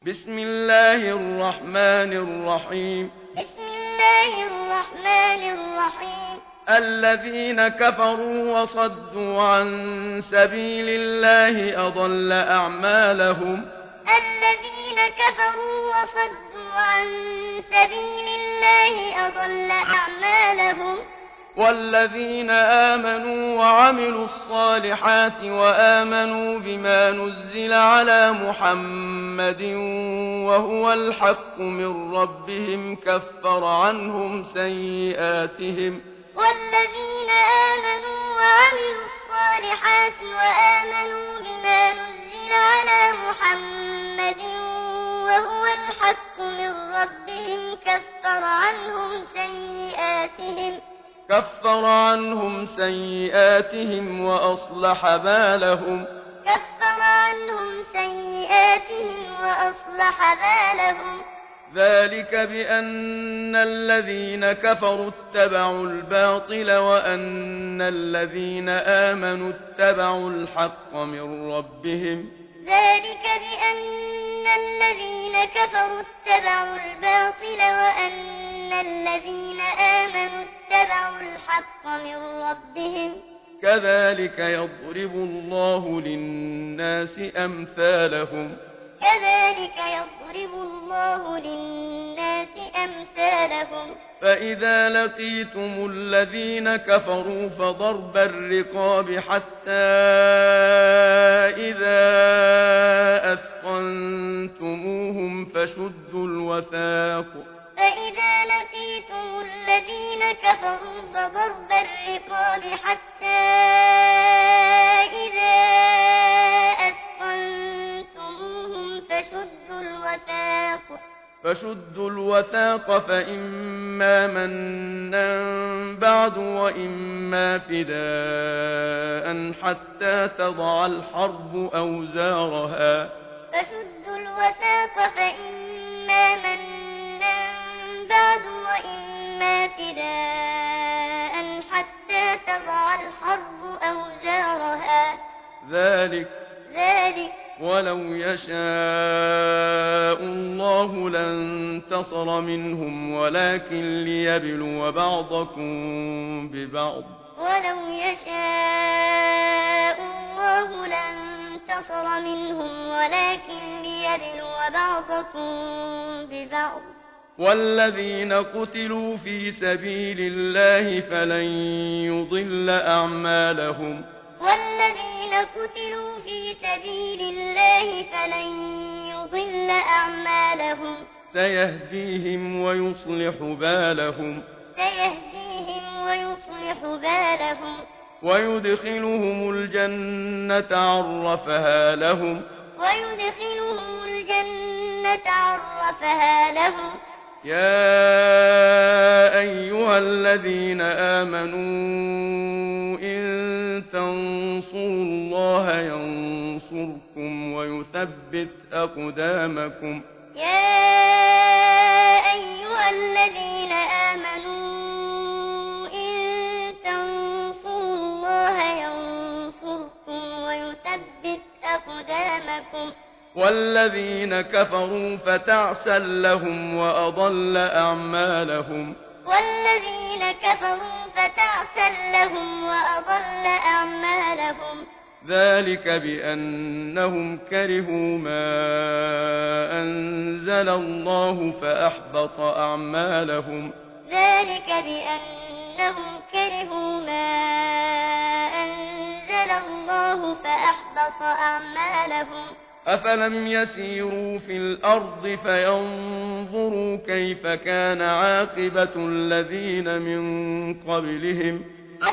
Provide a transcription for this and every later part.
بسم الله الرحمن الرحيم. بسم الله الرحمن الرحيم. الذين كفروا وصدوا عن سبيل الله أضل أعمالهم. الذين كفروا وصدوا عن سبيل الله أضل أعمالهم. والذين آمنوا وعملوا الصالحات وآمنوا بما نزل على محمد وهو الحق من ربهم كفر عنهم سيئاتهم. والذين آمنوا وعملوا الصالحات وآمنوا بما نزل على محمد وهو الحق من ربهم كفر عنهم سيئاتهم وأصلح بالهم. ذلك بأن الذين كفروا اتبعوا الباطل وأن الذين آمنوا اتبعوا الحق من ربهم. ذلك بأن الذين كفروا اتبعوا الباطل وأن الذين آمنوا اتبعوا الحق من ربهم. كذلك يضرب الله للناس أمثالهم. فإذا لقيتم الذين كفروا فضرب الرقاب حتى إذا أثخنتموهم فشدوا الوثاق فإما منا بعد وإما فداء حتى تضع الحرب أوزارها. ذلك ولو يشاء الله لانتصر منهم ولكن ليبلو بعضكم ببعض. والذين قتلوا في سبيل الله فلن يضل أعمالهم. سيهديهم ويصلح بالهم. ويدخلهم الجنة عرفها لهم. يا أيها الذين آمنوا إن تنصروا الله ينصركم ويثبت أقدامكم. والذين كفروا فتعسا لهم وأضل أعمالهم. ذلك بأنهم كرهوا ما أنزل الله فأحبط أعمالهم. أفلم يسيروا في الأرض فينظروا كيف كان عاقبة الذين من قبلهم.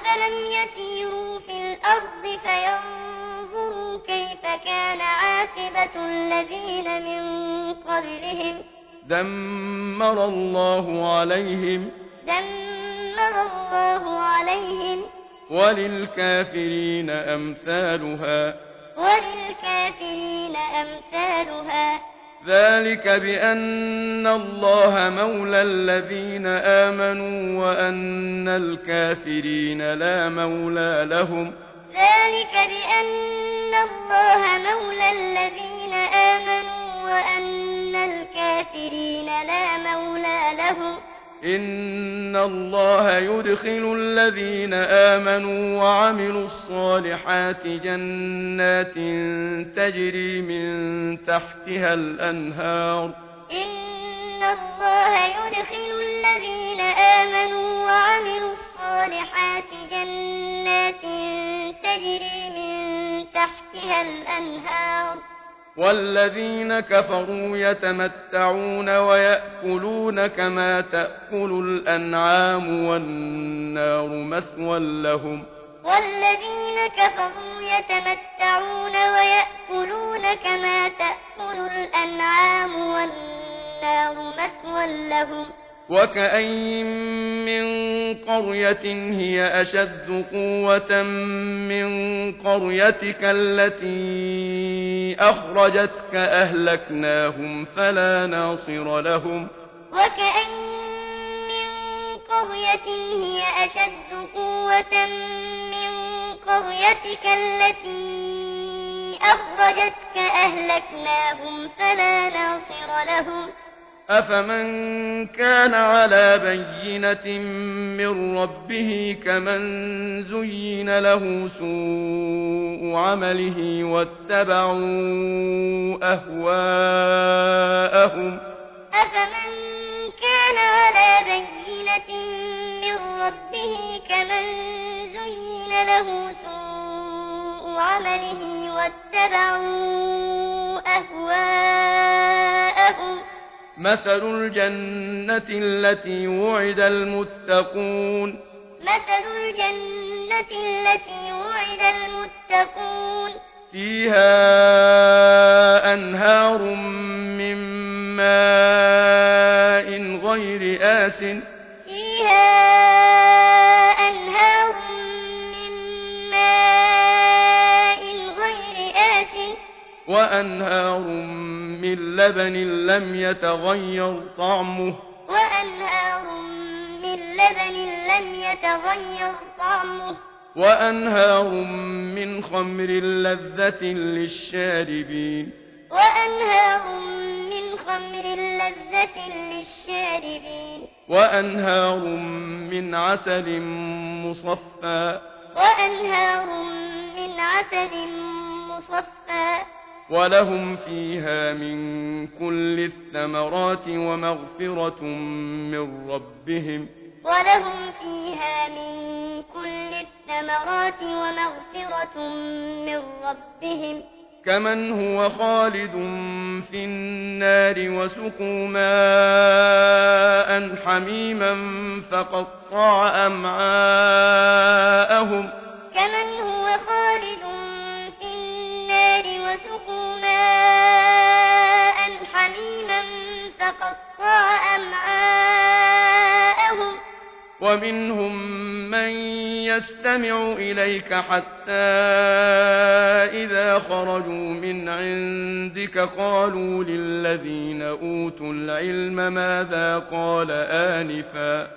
دمر الله عليهم. وللكافرين أمثالها. ذلك بأن الله مولى الذين آمنوا وأن الكافرين لا مولى لهم. ذلك بأن الله مولى الذين آمنوا وأن الكافرين لا مولى لهم إن الله يدخل الذين آمنوا وعملوا الصالحات جنات تجري من تحتها الأنهار إن الله يدخل الذين آمنوا وعملوا الصالحات جنات تجري من تحتها الأنهار والذين كفروا يتمتعون ويأكلون كما تأكل الأنعام والنار مثوى لهم والذين كفروا يتمتعون ويأكلون كما تأكل الأنعام والنار مثوى لهم وكأين من قرية هي أشد قوة من قريتك التي أخرجتك أهلكناهم فلا ناصر لهم وكأين من قرية هي أشد قوة من قريتك التي أخرجتك أهلكناهم فلا ناصر لهم أفمن كان على بينة من ربه كمن زين له سوء عمله واتبعوا أهواءهم أفمن كان على بينة من ربه كمن زين له سوء عمله واتبعوا أهواءهم مثل الجنة التي وعد المتقون فيها أنهار من ماء غير آسٍ وأنهار من لبن لم يتغير طعمه وأنهار من خمر لذة للشاربين وأنهار من عسل مصفى ولهم فيها من كل الثمرات ومغفرة من ربهم كمن هو خالد في النار وسقوا ماء حميما فقطع أمعاءهم ومنهم من يستمع إليك حتى إذا خرجوا من عندك قالوا للذين أوتوا العلم ماذا قال آنفا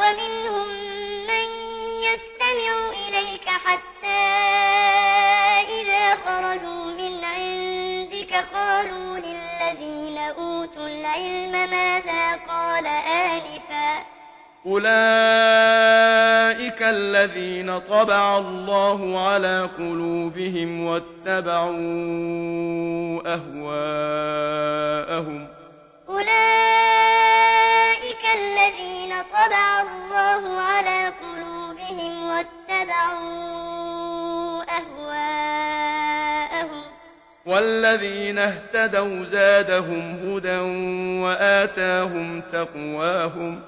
أولئك الذين طبع الله على قلوبهم واتبعوا أهواءهم والذين اهتدوا زادهم هدى وآتاهم تقواهم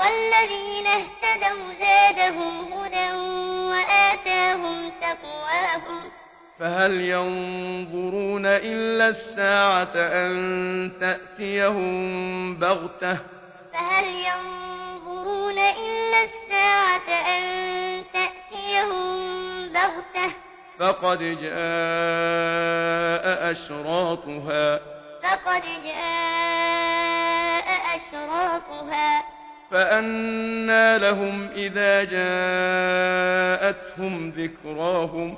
فهل ينظرون إلا الساعة أن تأتيهم بغتة فقد جاء أشراطها فأنى لهم إذا جاءتهم ذكراهم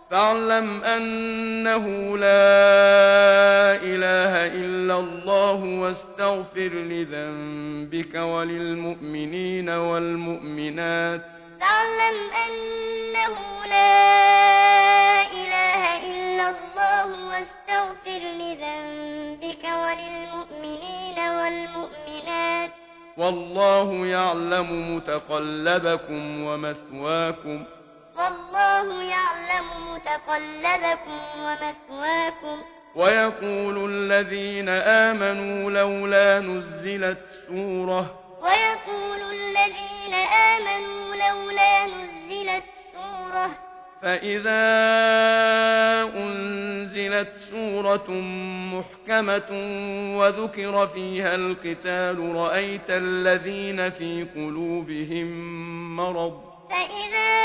فاعلم أنه لا إله إلا الله واستغفر لذنبك وللمؤمنين والمؤمنات. فاعلم أنه لا إله إلا الله واستغفر لذنبك وللمؤمنين والمؤمنات. والله يعلم متقلبكم ومثواكم. والله يعلم متقلبكم ومثواكم. ويقول الذين آمنوا لولا نزلت سورة. ويقول الذين آمنوا لولا نزلت سورة. فإذا أنزلت سورة محكمة وذكر فيها القتال رأيت الذين في قلوبهم مرض. فإذا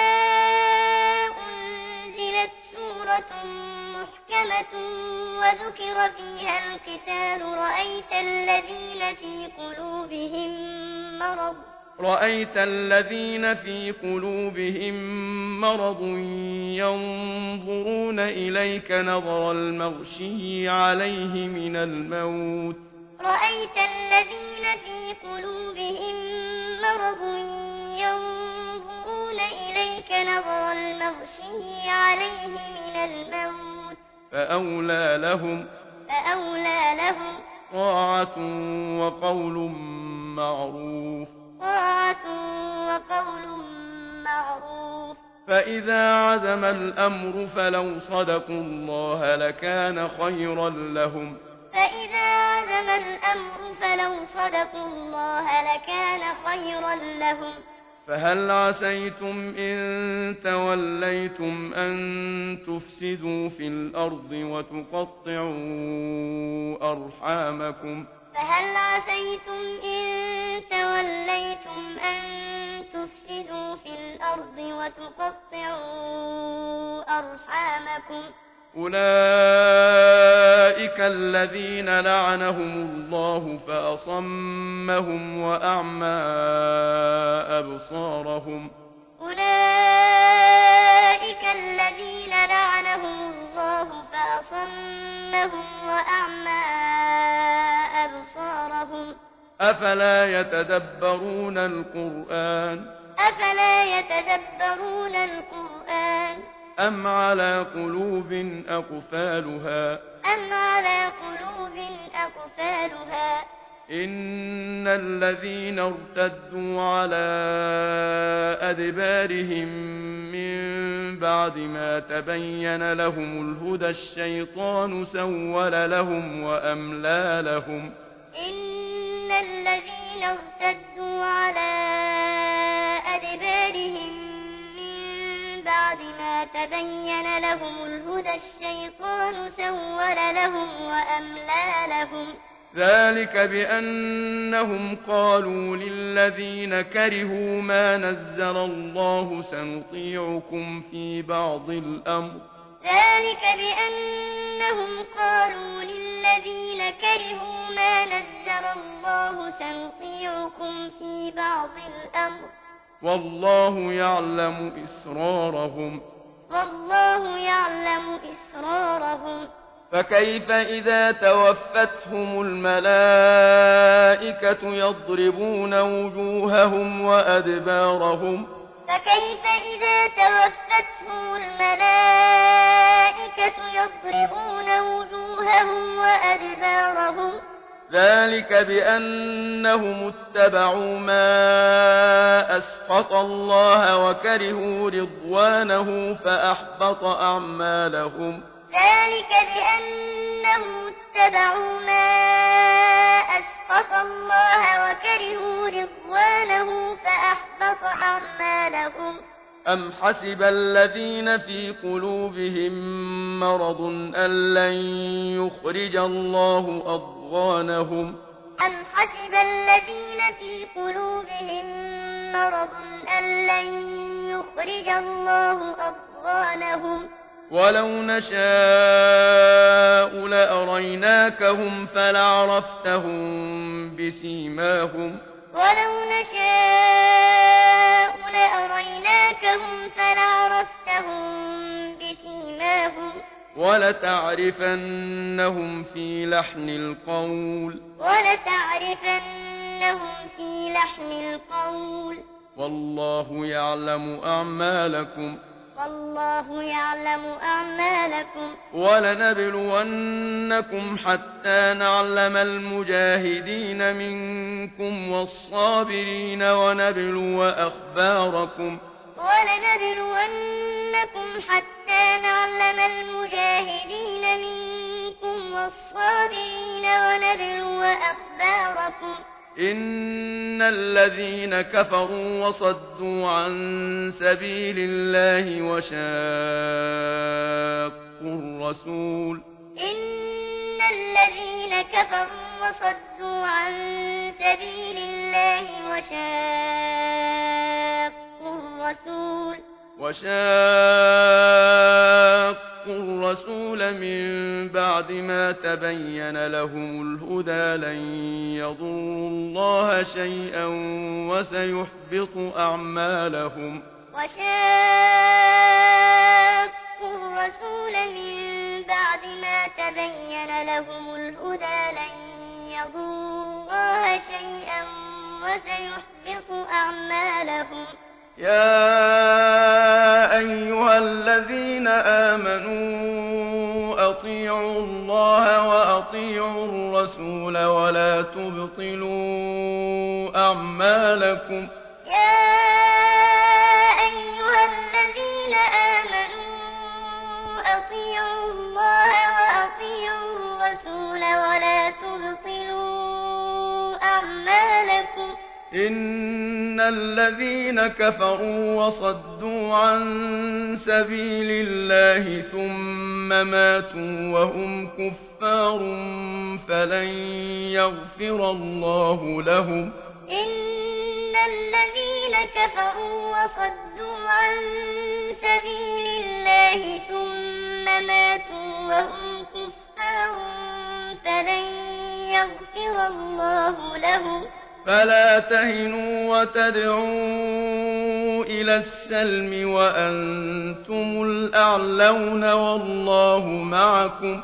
أنزلت سورة محكمة وذكر فيها القتال رأيت الذين في قلوبهم مرض. رأيت الذين في قلوبهم مرض ينظرون إليك نظر المغشي عليه من الموت. رأيت الذين في قلوبهم مرض ينظرون إليك نظر المغشي عليه من الموت. فأولى لهم طاعة وقول معروف. فإذا عزم الأمر فلو صدقوا الله لكان خيرا لهم. فإذا عزم الأمر فلو صدقوا الله لكان خيرا لهم. فهل عسيتم إن توليتم أن تفسدوا في الأرض وتقطعوا أرحامكم. فهل عسيتم إن توليتم أن تفسدوا في الأرض وتقطعوا أرحامكم. أولئك الذين لعنهم الله فأصمهم وأعمى أبصارهم. أولئك الذين لعنهم الله فأصمهم وأعمى أبصارهم. أفلا يتدبرون القرآن أم على قلوب أقفالها. إن الذين ارتدوا على أدبارهم من بعد ما تبين لهم الهدى الشيطان سول لهم وأملى لهم. إن الذين ارتدوا على أدبارهم من بعد ما تبين لهم الهدى الشيطان سول لهم وأملى لهم. ذلك بأنهم قالوا للذين كرهوا ما نزل الله سنطيعكم في بعض الأمر. ذلك بأنهم قالوا للذين كرهوا ما نزل الله سنطيعكم في بعض الأمر. والله يعلم إسرارهم. فكيف إذا توفتهم الملائكة يضربون وجوههم وأدبارهم. فكيف إذا توفتهم الملائكة يضربون وجوههم وأدبارهم. ذلك بأنهم اتبعوا ما أسخط الله وكرهوا رضوانه فأحبط أعمالهم. ذلك بأنهم اتبعوا ما أسخط الله وكرهوا رضوانه فأحبط أعمالهم. أم حسب الذين في قلوبهم مرض أن لن يخرج الله أضغانهم. أم حسب الذين في قلوبهم مرض أن لن يخرج الله أضغانهم. ولو نشاء لأريناكهم فلعرفتهم بسيماهم. ولتعرفنهم في لحن القول والله يعلم أعمالكم ولنبلونكم حتى نعلم المجاهدين منكم والصابرين ونبلو أخباركم إن الذين كفروا وصدوا عن سبيل الله وشاقوا الرسول من بعد ما تبين لهم الهدى لن يضروا الله شيئا وسيحبط أعمالهم يا أيها الذين آمنوا أطيعوا الله وأطيعوا الرسول ولا تبطلوا أعمالكم إن الذين كفروا وصدوا عن سبيل الله ثم ماتوا وهم كفار فلن يغفر الله لهم فلا تهنوا وتدعوا إلى السلم وأنتم الأعلون والله معكم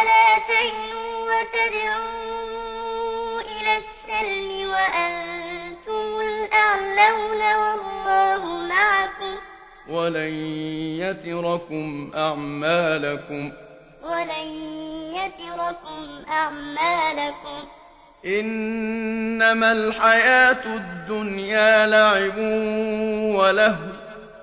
ولن يتركم أعمالكم إنما الحياة الدنيا لعب ولهو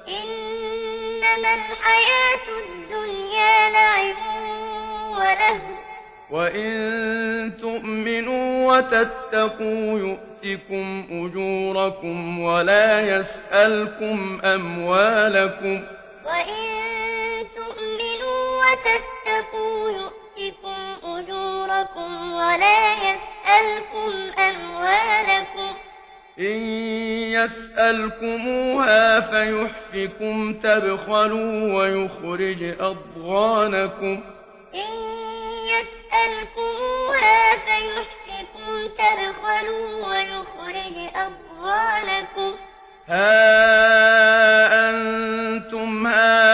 وإن تؤمنوا وتتقوا يؤتكم أجوركم ولا يسألكم أموالكم إن يسألكموها فيحفكم تبخلوا ويخرج أضغانكم ها أنتم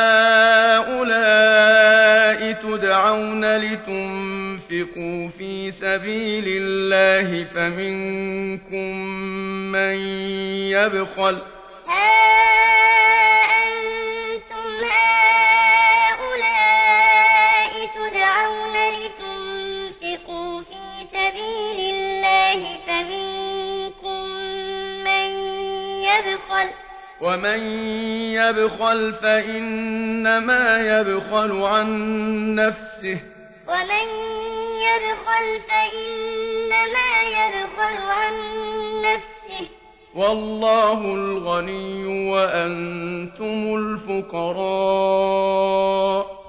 هؤلاء تدعون لتنفقوا في سبيل الله فمنكم من يبخل ومن يبخل فإنما يبخل عن نفسه والله الغني وأنتم الفقراء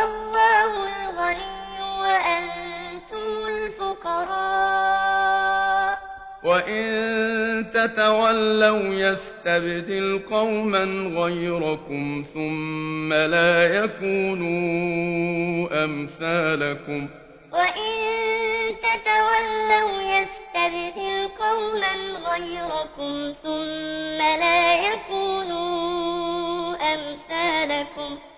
وإن تتولوا يستبدل قوما غيركم ثم لا يكونوا أمثالكم ثم لا يكونوا أمثالكم